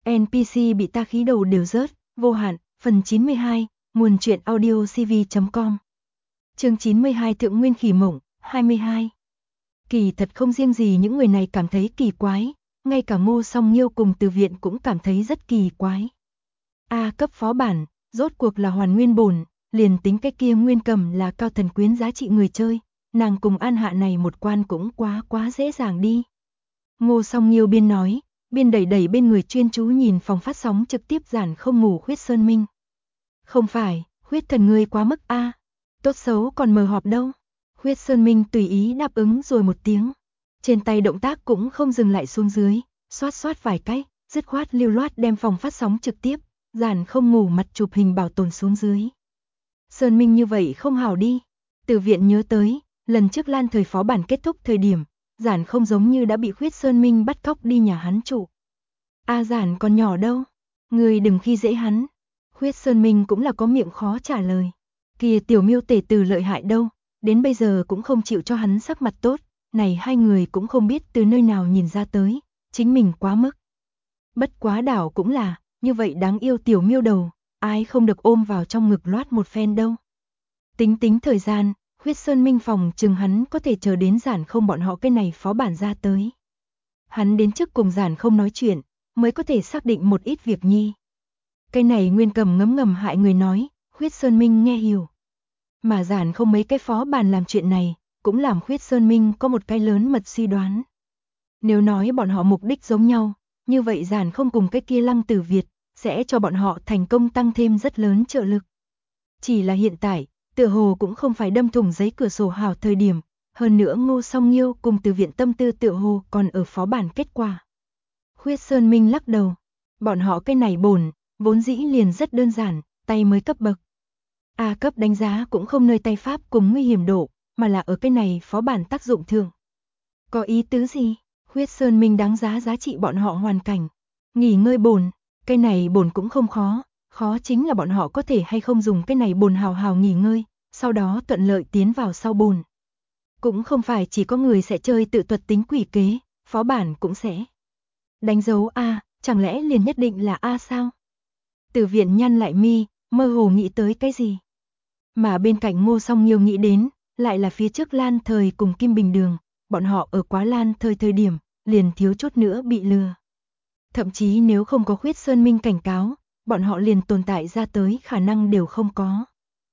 NPC bị ta khí đầu đều rớt, vô hạn, phần 92, nguồn truyện audio cv.com. Chương 92 Thượng Nguyên Khỉ Mộng, 22. Kỳ thật không riêng gì những người này cảm thấy kỳ quái, ngay cả Ngô Song Nhiêu cùng Từ Viện cũng cảm thấy rất kỳ quái. A cấp phó bản, rốt cuộc là hoàn nguyên bổn, liền tính cái kia Nguyên Cầm là cao thần quyến giá trị người chơi, nàng cùng An Hạ này một quan cũng quá dễ dàng đi. Ngô Song Nhiêu biên nói, biên đẩy bên người chuyên chú nhìn phòng phát sóng trực tiếp Giản Không ngủ Khuyết Sơn Minh. Không phải, Khuyết thần ngươi quá mức a, tốt xấu còn mờ họp đâu. Khuyết Sơn Minh tùy ý đáp ứng rồi một tiếng. Trên tay động tác cũng không dừng lại xuống dưới, xoát vài cái, dứt khoát lưu loát đem phòng phát sóng trực tiếp, Giản Không ngủ mặt chụp hình bảo tồn xuống dưới. Sơn Minh như vậy không hảo đi. Từ Viện nhớ tới, lần trước Lan thời phó bản kết thúc thời điểm, Giản Không giống như đã bị Khuyết Sơn Minh bắt cóc đi nhà hắn trụ. A Giản còn nhỏ đâu, người đừng khi dễ hắn. Khuyết Sơn Minh cũng là có miệng khó trả lời. Kìa tiểu miêu tể tử lợi hại đâu, đến bây giờ cũng không chịu cho hắn sắc mặt tốt, này hai người cũng không biết từ nơi nào nhìn ra tới, chính mình quá mức. Bất quá đảo cũng là, như vậy đáng yêu tiểu miêu đầu, ai không được ôm vào trong ngực loát một phen đâu. Tính thời gian, Khuyết Sơn Minh phòng chừng hắn có thể chờ đến Giản Không bọn họ cái này phó bản ra tới. Hắn đến trước cùng Giản Không nói chuyện, mới có thể xác định một ít việc nhi. Cái này Nguyên Cầm ngấm hại người nói, Khuyết Sơn Minh nghe hiểu. Mà Giản Không mấy cái phó bản làm chuyện này, cũng làm Khuyết Sơn Minh có một cái lớn mật suy đoán. Nếu nói bọn họ mục đích giống nhau, như vậy Giản Không cùng cái kia Lăng Tử Việt, sẽ cho bọn họ thành công tăng thêm rất lớn trợ lực. Chỉ là hiện tại, tựa hồ cũng không phải đâm thủng giấy cửa sổ hảo thời điểm, hơn nữa Ngô Song Nhiêu cùng Từ Viện tâm tư tựa hồ còn ở phó bản kết quả. Khuyết Sơn Minh lắc đầu, bọn họ cái này bổn, vốn dĩ liền rất đơn giản, tay mới cấp bậc. A cấp đánh giá cũng không nơi tay pháp cùng nguy hiểm độ, mà là ở cái này phó bản tác dụng thường. Có ý tứ gì? Khuyết Sơn Minh đáng giá trị bọn họ hoàn cảnh. Nghỉ ngơi bổn, cái này bổn cũng không khó, khó chính là bọn họ có thể hay không dùng cái này bổn hào nghỉ ngơi, sau đó thuận lợi tiến vào sau bổn. Cũng không phải chỉ có người sẽ chơi tự thuật tính quỷ kế, phó bản cũng sẽ. Đánh dấu A, chẳng lẽ liền nhất định là A sao? Từ Viện nhăn lại mi, mơ hồ nghĩ tới cái gì? Mà bên cạnh Ngô Song Nhiêu nghĩ đến, lại là phía trước Lan thời cùng Kim Bình Đường, bọn họ ở quá Lan thời điểm, liền thiếu chút nữa bị lừa. Thậm chí nếu không có Khuyết Sơn Minh cảnh cáo, bọn họ liền tồn tại ra tới khả năng đều không có.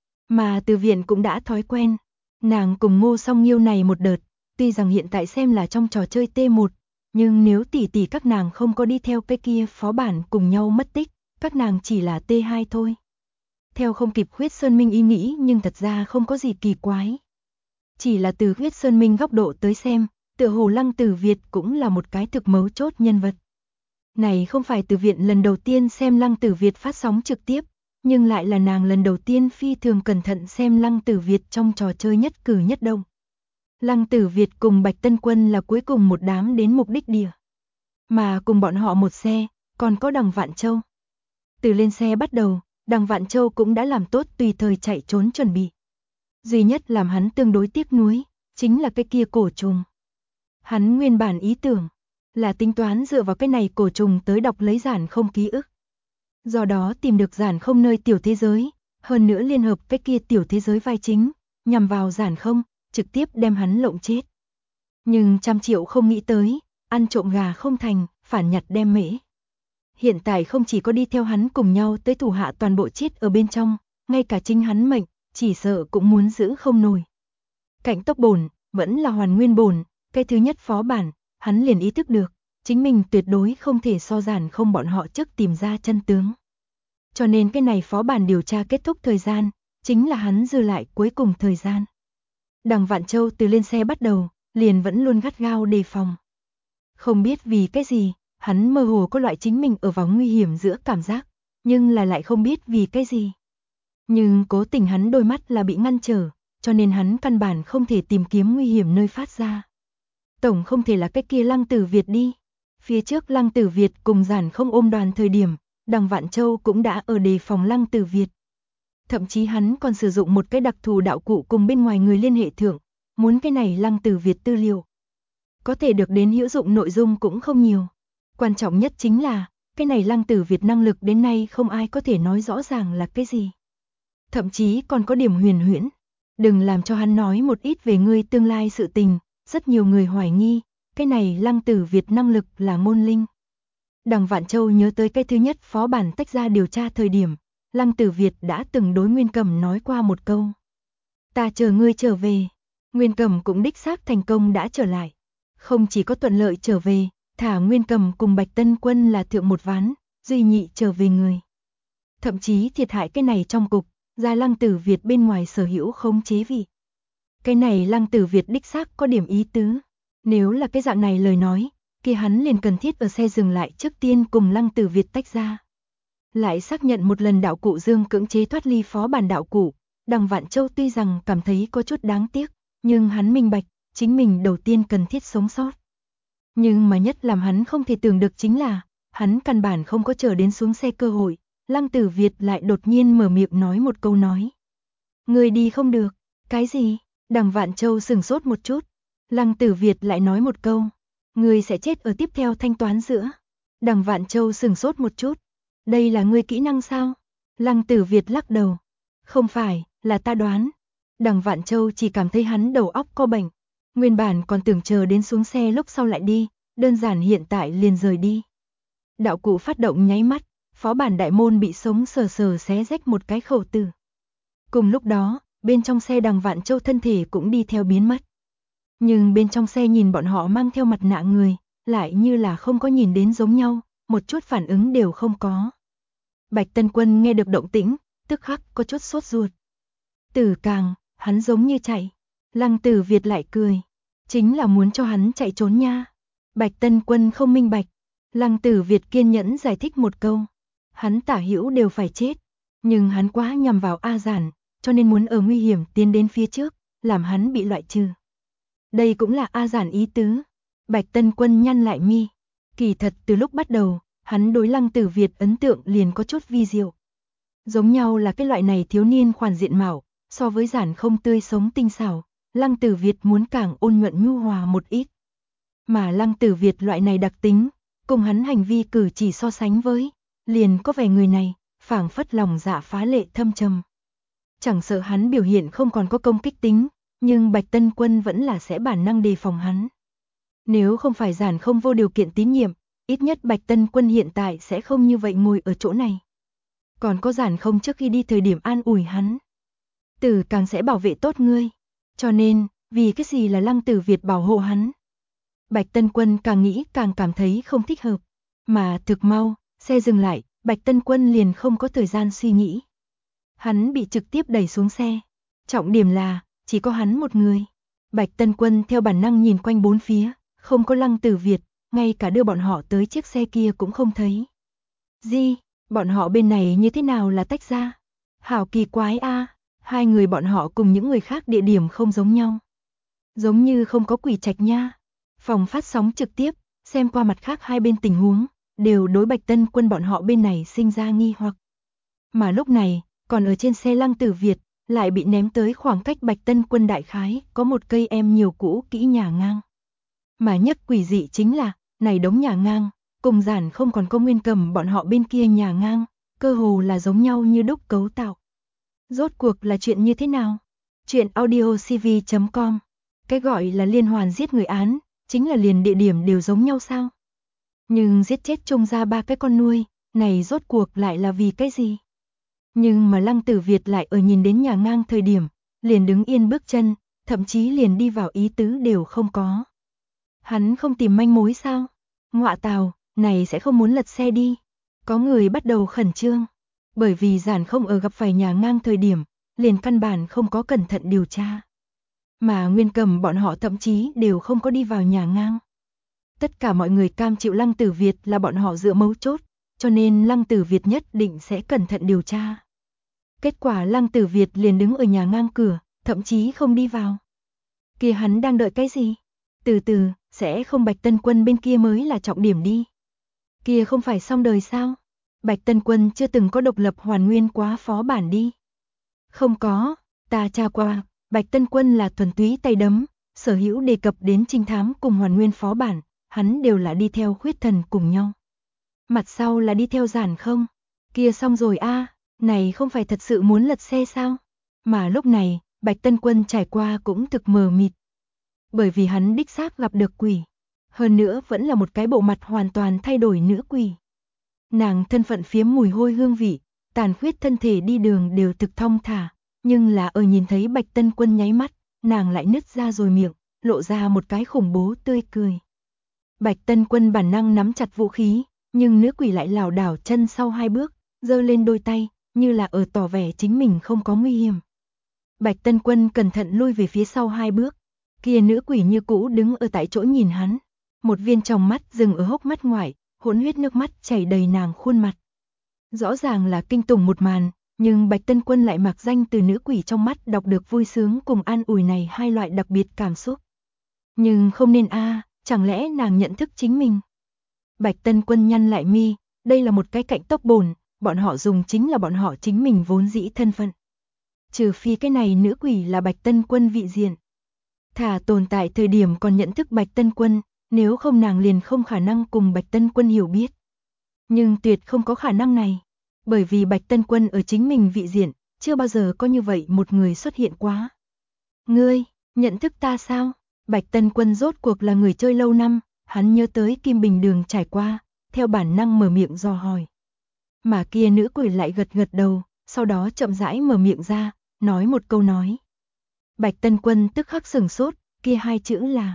Mà Từ Viện cũng đã thói quen, nàng cùng Ngô Song Nhiêu này một đợt, tuy rằng hiện tại xem là trong trò chơi T1, nhưng nếu tỷ các nàng không có đi theo cái kia phó bản cùng nhau mất tích, các nàng chỉ là T2 thôi. Theo không kịp Khuyết Sơn Minh ý nghĩ nhưng thật ra không có gì kỳ quái. Chỉ là từ Khuyết Sơn Minh góc độ tới xem, tựa hồ Lăng Tử Việt cũng là một cái thực mấu chốt nhân vật. Này không phải Từ Viện lần đầu tiên xem Lăng Tử Việt phát sóng trực tiếp, nhưng lại là nàng lần đầu tiên phi thường cẩn thận xem Lăng Tử Việt trong trò chơi nhất cử nhất động. Lăng Tử Việt cùng Bạch Tân Quân là cuối cùng một đám đến mục đích địa. Mà cùng bọn họ một xe, còn có Đằng Vạn Châu. Từ lên xe bắt đầu, Đằng Vạn Châu cũng đã làm tốt tùy thời chạy trốn chuẩn bị. Duy nhất làm hắn tương đối tiếc nuối, chính là cái kia cổ trùng. Hắn nguyên bản ý tưởng, là tính toán dựa vào cái này cổ trùng tới đọc lấy Giản Không ký ức. Do đó tìm được Giản Không nơi tiểu thế giới, hơn nữa liên hợp cái kia tiểu thế giới vai chính, nhằm vào Giản Không, trực tiếp đem hắn lộng chết. Nhưng 100 triệu không nghĩ tới, ăn trộm gà không thành, phản nhặt đem mễ. Hiện tại không chỉ có đi theo hắn cùng nhau tới thủ hạ toàn bộ chết ở bên trong, ngay cả chính hắn mệnh, chỉ sợ cũng muốn giữ không nổi. Cảnh tốc bổn, vẫn là hoàn nguyên bổn, cái thứ nhất phó bản, hắn liền ý thức được, chính mình tuyệt đối không thể so Giản Không bọn họ trước tìm ra chân tướng. Cho nên cái này phó bản điều tra kết thúc thời gian, chính là hắn dư lại cuối cùng thời gian. Đằng Vạn Châu từ lên xe bắt đầu, liền vẫn luôn gắt gao đề phòng. Không biết vì cái gì, hắn mơ hồ có loại chính mình ở vào nguy hiểm giữa cảm giác, nhưng là lại không biết vì cái gì. Nhưng cố tình hắn đôi mắt là bị ngăn trở, cho nên hắn căn bản không thể tìm kiếm nguy hiểm nơi phát ra. Tổng không thể là cái kia Lăng Tử Việt đi. Phía trước Lăng Tử Việt cùng Giản Không ôm đoàn thời điểm, Đằng Vạn Châu cũng đã ở đề phòng Lăng Tử Việt. Thậm chí hắn còn sử dụng một cái đặc thù đạo cụ cùng bên ngoài người liên hệ thượng, muốn cái này Lăng Tử Việt tư liệu. Có thể được đến hữu dụng nội dung cũng không nhiều. Quan trọng nhất chính là, cái này Lăng Tử Việt năng lực đến nay không ai có thể nói rõ ràng là cái gì. Thậm chí còn có điểm huyền huyễn. Đừng làm cho hắn nói một ít về ngươi tương lai sự tình, rất nhiều người hoài nghi, cái này Lăng Tử Việt năng lực là ngôn linh. Đằng Vạn Châu nhớ tới cái thứ nhất phó bản tách ra điều tra thời điểm, Lăng Tử Việt đã từng đối Nguyên Cẩm nói qua một câu. Ta chờ ngươi trở về. Nguyên Cẩm cũng đích xác thành công đã trở lại. Không chỉ có thuận lợi trở về, thả Nguyên Cẩm cùng Bạch Tân Quân là thượng một ván, duy nhị trở về người. Thậm chí thiệt hại cái này trong cục, ra Lăng Tử Việt bên ngoài sở hữu khống chế vị. Cái này Lăng Tử Việt đích xác có điểm ý tứ. Nếu là cái dạng này lời nói, kia hắn liền cần thiết ở xe dừng lại trước tiên cùng Lăng Tử Việt tách ra. Lại xác nhận một lần đạo cụ Dương cưỡng chế thoát ly phó bản đạo cụ, Đằng Vạn Châu tuy rằng cảm thấy có chút đáng tiếc, nhưng hắn minh bạch, chính mình đầu tiên cần thiết sống sót. Nhưng mà nhất làm hắn không thể tưởng được chính là, hắn căn bản không có chờ đến xuống xe cơ hội, Lăng Tử Việt lại đột nhiên mở miệng nói một câu nói. Người đi không được, cái gì? Đằng Vạn Châu sừng sốt một chút, Lăng Tử Việt lại nói một câu, người sẽ chết ở tiếp theo thanh toán giữa. Đằng Vạn Châu sừng sốt một chút, đây là ngươi kỹ năng sao? Lăng Tử Việt lắc đầu, không phải, là ta đoán. Đằng Vạn Châu chỉ cảm thấy hắn đầu óc có bệnh, nguyên bản còn tưởng chờ đến xuống xe lúc sau lại đi, đơn giản hiện tại liền rời đi. Đạo cụ phát động nháy mắt, phó bản đại môn bị sống sờ sờ xé rách một cái khẩu tử. Cùng lúc đó, bên trong xe Đằng Vạn Châu thân thể cũng đi theo biến mất. Nhưng bên trong xe nhìn bọn họ mang theo mặt nạ người, lại như là không có nhìn đến giống nhau, một chút phản ứng đều không có. Bạch Tân Quân nghe được động tĩnh, tức khắc có chút sốt ruột. Tử Càng, hắn giống như chạy. Lăng Tử Việt lại cười, chính là muốn cho hắn chạy trốn nha. Bạch Tân Quân không minh bạch. Lăng Tử Việt kiên nhẫn giải thích một câu. Hắn tả hữu đều phải chết, nhưng hắn quá nhằm vào A Giản, cho nên muốn ở nguy hiểm tiến đến phía trước, làm hắn bị loại trừ. Đây cũng là A Giản ý tứ. Bạch Tân Quân nhăn lại mi. Kỳ thật từ lúc bắt đầu, hắn đối Lăng Tử Việt ấn tượng liền có chút vi diệu. Giống nhau là cái loại này thiếu niên khoản diện mạo, so với Giản không tươi sống tinh xảo, Lăng Tử Việt muốn càng ôn nhuận nhu hòa một ít. Mà Lăng Tử Việt loại này đặc tính, cùng hắn hành vi cử chỉ so sánh với, liền có vẻ người này, phảng phất lòng dạ phá lệ thâm trầm. Chẳng sợ hắn biểu hiện không còn có công kích tính, nhưng Bạch Tân Quân vẫn là sẽ bản năng đề phòng hắn. Nếu không phải Giản không vô điều kiện tín nhiệm, ít nhất Bạch Tân Quân hiện tại sẽ không như vậy ngồi ở chỗ này. Còn có Giản không trước khi đi thời điểm an ủi hắn. Tử Càng sẽ bảo vệ tốt ngươi. Cho nên, vì cái gì là Lăng Tử Việt bảo hộ hắn? Bạch Tân Quân càng nghĩ càng cảm thấy không thích hợp. Mà thực mau, xe dừng lại, Bạch Tân Quân liền không có thời gian suy nghĩ. Hắn bị trực tiếp đẩy xuống xe. Trọng điểm là, chỉ có hắn một người. Bạch Tân Quân theo bản năng nhìn quanh bốn phía, không có Lăng Tử Việt, ngay cả đưa bọn họ tới chiếc xe kia cũng không thấy. Gì, bọn họ bên này như thế nào là tách ra? Hảo kỳ quái a, hai người bọn họ cùng những người khác địa điểm không giống nhau. Giống như không có quỷ trạch nha. Phòng phát sóng trực tiếp, xem qua mặt khác hai bên tình huống, đều đối Bạch Tân Quân bọn họ bên này sinh ra nghi hoặc. Mà lúc này, còn ở trên xe Lăng Tử Việt, lại bị ném tới khoảng cách Bạch Tân Quân đại khái, có một cây em nhiều cũ kỹ nhà ngang. Mà nhất quỷ dị chính là, này đống nhà ngang, cùng Giản không còn có Nguyên Cầm bọn họ bên kia nhà ngang, cơ hồ là giống nhau như đúc cấu tạo. Rốt cuộc là chuyện như thế nào? Chuyện audiocv.com. Cái gọi là liên hoàn giết người án, chính là liền địa điểm đều giống nhau sao? Nhưng giết chết trông ra ba cái con nuôi, này rốt cuộc lại là vì cái gì? Nhưng mà Lăng Tử Việt lại ở nhìn đến nhà ngang thời điểm, liền đứng yên bước chân, thậm chí liền đi vào ý tứ đều không có. Hắn không tìm manh mối sao? Ngọa tào, này sẽ không muốn lật xe đi. Có người bắt đầu khẩn trương, bởi vì Giản không ở gặp phải nhà ngang thời điểm, liền căn bản không có cẩn thận điều tra. Mà Nguyên Cầm bọn họ thậm chí đều không có đi vào nhà ngang. Tất cả mọi người cam chịu Lăng Tử Việt là bọn họ dựa mấu chốt, cho nên Lăng Tử Việt nhất định sẽ cẩn thận điều tra. Kết quả Lăng Tử Việt liền đứng ở nhà ngang cửa, thậm chí không đi vào. Kia hắn đang đợi cái gì? Từ từ, sẽ không Bạch Tân Quân bên kia mới là trọng điểm đi. Kia không phải xong đời sao? Bạch Tân Quân chưa từng có độc lập hoàn nguyên quá phó bản đi. Không có, ta tra qua, Bạch Tân Quân là thuần túy tay đấm, sở hữu đề cập đến trinh thám cùng hoàn nguyên phó bản, hắn đều là đi theo khuyết thần cùng nhau. Mặt sau là đi theo giản không? Kia xong rồi a, này không phải thật sự muốn lật xe sao? Mà lúc này, Bạch Tân Quân trải qua cũng thực mờ mịt. Bởi vì hắn đích xác gặp được quỷ. Hơn nữa vẫn là một cái bộ mặt hoàn toàn thay đổi nữ quỷ. Nàng thân phận phiếm mùi hôi hương vị, tàn khuyết thân thể đi đường đều thực thong thả. Nhưng là ở nhìn thấy Bạch Tân Quân nháy mắt, nàng lại nứt ra rồi miệng, lộ ra một cái khủng bố tươi cười. Bạch Tân Quân bản năng nắm chặt vũ khí, nhưng nữ quỷ lại lảo đảo chân sau 2 bước, giơ lên đôi tay, như là ở tỏ vẻ chính mình không có nguy hiểm. Bạch Tân Quân cẩn thận lui về phía sau 2 bước, kia nữ quỷ như cũ đứng ở tại chỗ nhìn hắn, một viên tròng mắt dừng ở hốc mắt ngoại, hỗn huyết nước mắt chảy đầy nàng khuôn mặt. Rõ ràng là kinh tủng một màn, nhưng Bạch Tân Quân lại mặc danh từ nữ quỷ trong mắt đọc được vui sướng cùng an ủi này hai loại đặc biệt cảm xúc. Nhưng không nên a, chẳng lẽ nàng nhận thức chính mình? Bạch Tân Quân nhăn lại mi, đây là một cái cạnh tốc bồn, bọn họ dùng chính là bọn họ chính mình vốn dĩ thân phận. Trừ phi cái này nữ quỷ là Bạch Tân Quân vị diện. Thả tồn tại thời điểm còn nhận thức Bạch Tân Quân, nếu không nàng liền không khả năng cùng Bạch Tân Quân hiểu biết. Nhưng tuyệt không có khả năng này, bởi vì Bạch Tân Quân ở chính mình vị diện, chưa bao giờ có như vậy một người xuất hiện quá. Ngươi, nhận thức ta sao? Bạch Tân Quân rốt cuộc là người chơi lâu năm, hắn nhớ tới Kim Bình Đường trải qua, theo bản năng mở miệng dò hỏi. Mà kia nữ quỷ lại gật gật đầu, sau đó chậm rãi mở miệng ra, nói một câu nói. Bạch Tân Quân tức khắc sửng sốt, kia 2 chữ là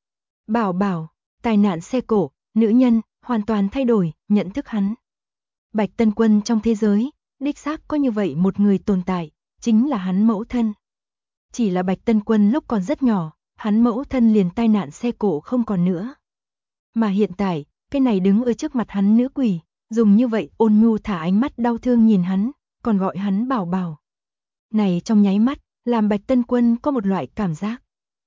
Bảo Bảo, tai nạn xe cộ, nữ nhân, hoàn toàn thay đổi, nhận thức hắn. Bạch Tân Quân trong thế giới, đích xác có như vậy một người tồn tại, chính là hắn mẫu thân. Chỉ là Bạch Tân Quân lúc còn rất nhỏ, hắn mẫu thân liền tai nạn xe cộ không còn nữa. Mà hiện tại, cái này đứng ở trước mặt hắn nữ quỷ, dùng như vậy ôn nhu thả ánh mắt đau thương nhìn hắn, còn gọi hắn Bảo Bảo. Này trong nháy mắt, làm Bạch Tân Quân có một loại cảm giác.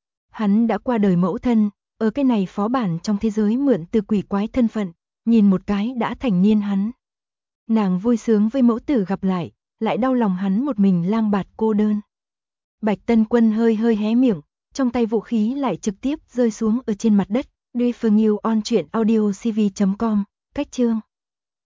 Hắn đã qua đời mẫu thân, ở cái này phó bản trong thế giới mượn từ quỷ quái thân phận, nhìn một cái đã thành niên hắn. Nàng vui sướng với mẫu tử gặp lại đau lòng hắn một mình lang bạt cô đơn. Bạch Tân Quân hơi hơi hé miệng, trong tay vũ khí lại trực tiếp rơi xuống ở trên mặt đất. Duy Phương Yêu on truyện audio cv.com, cách chương.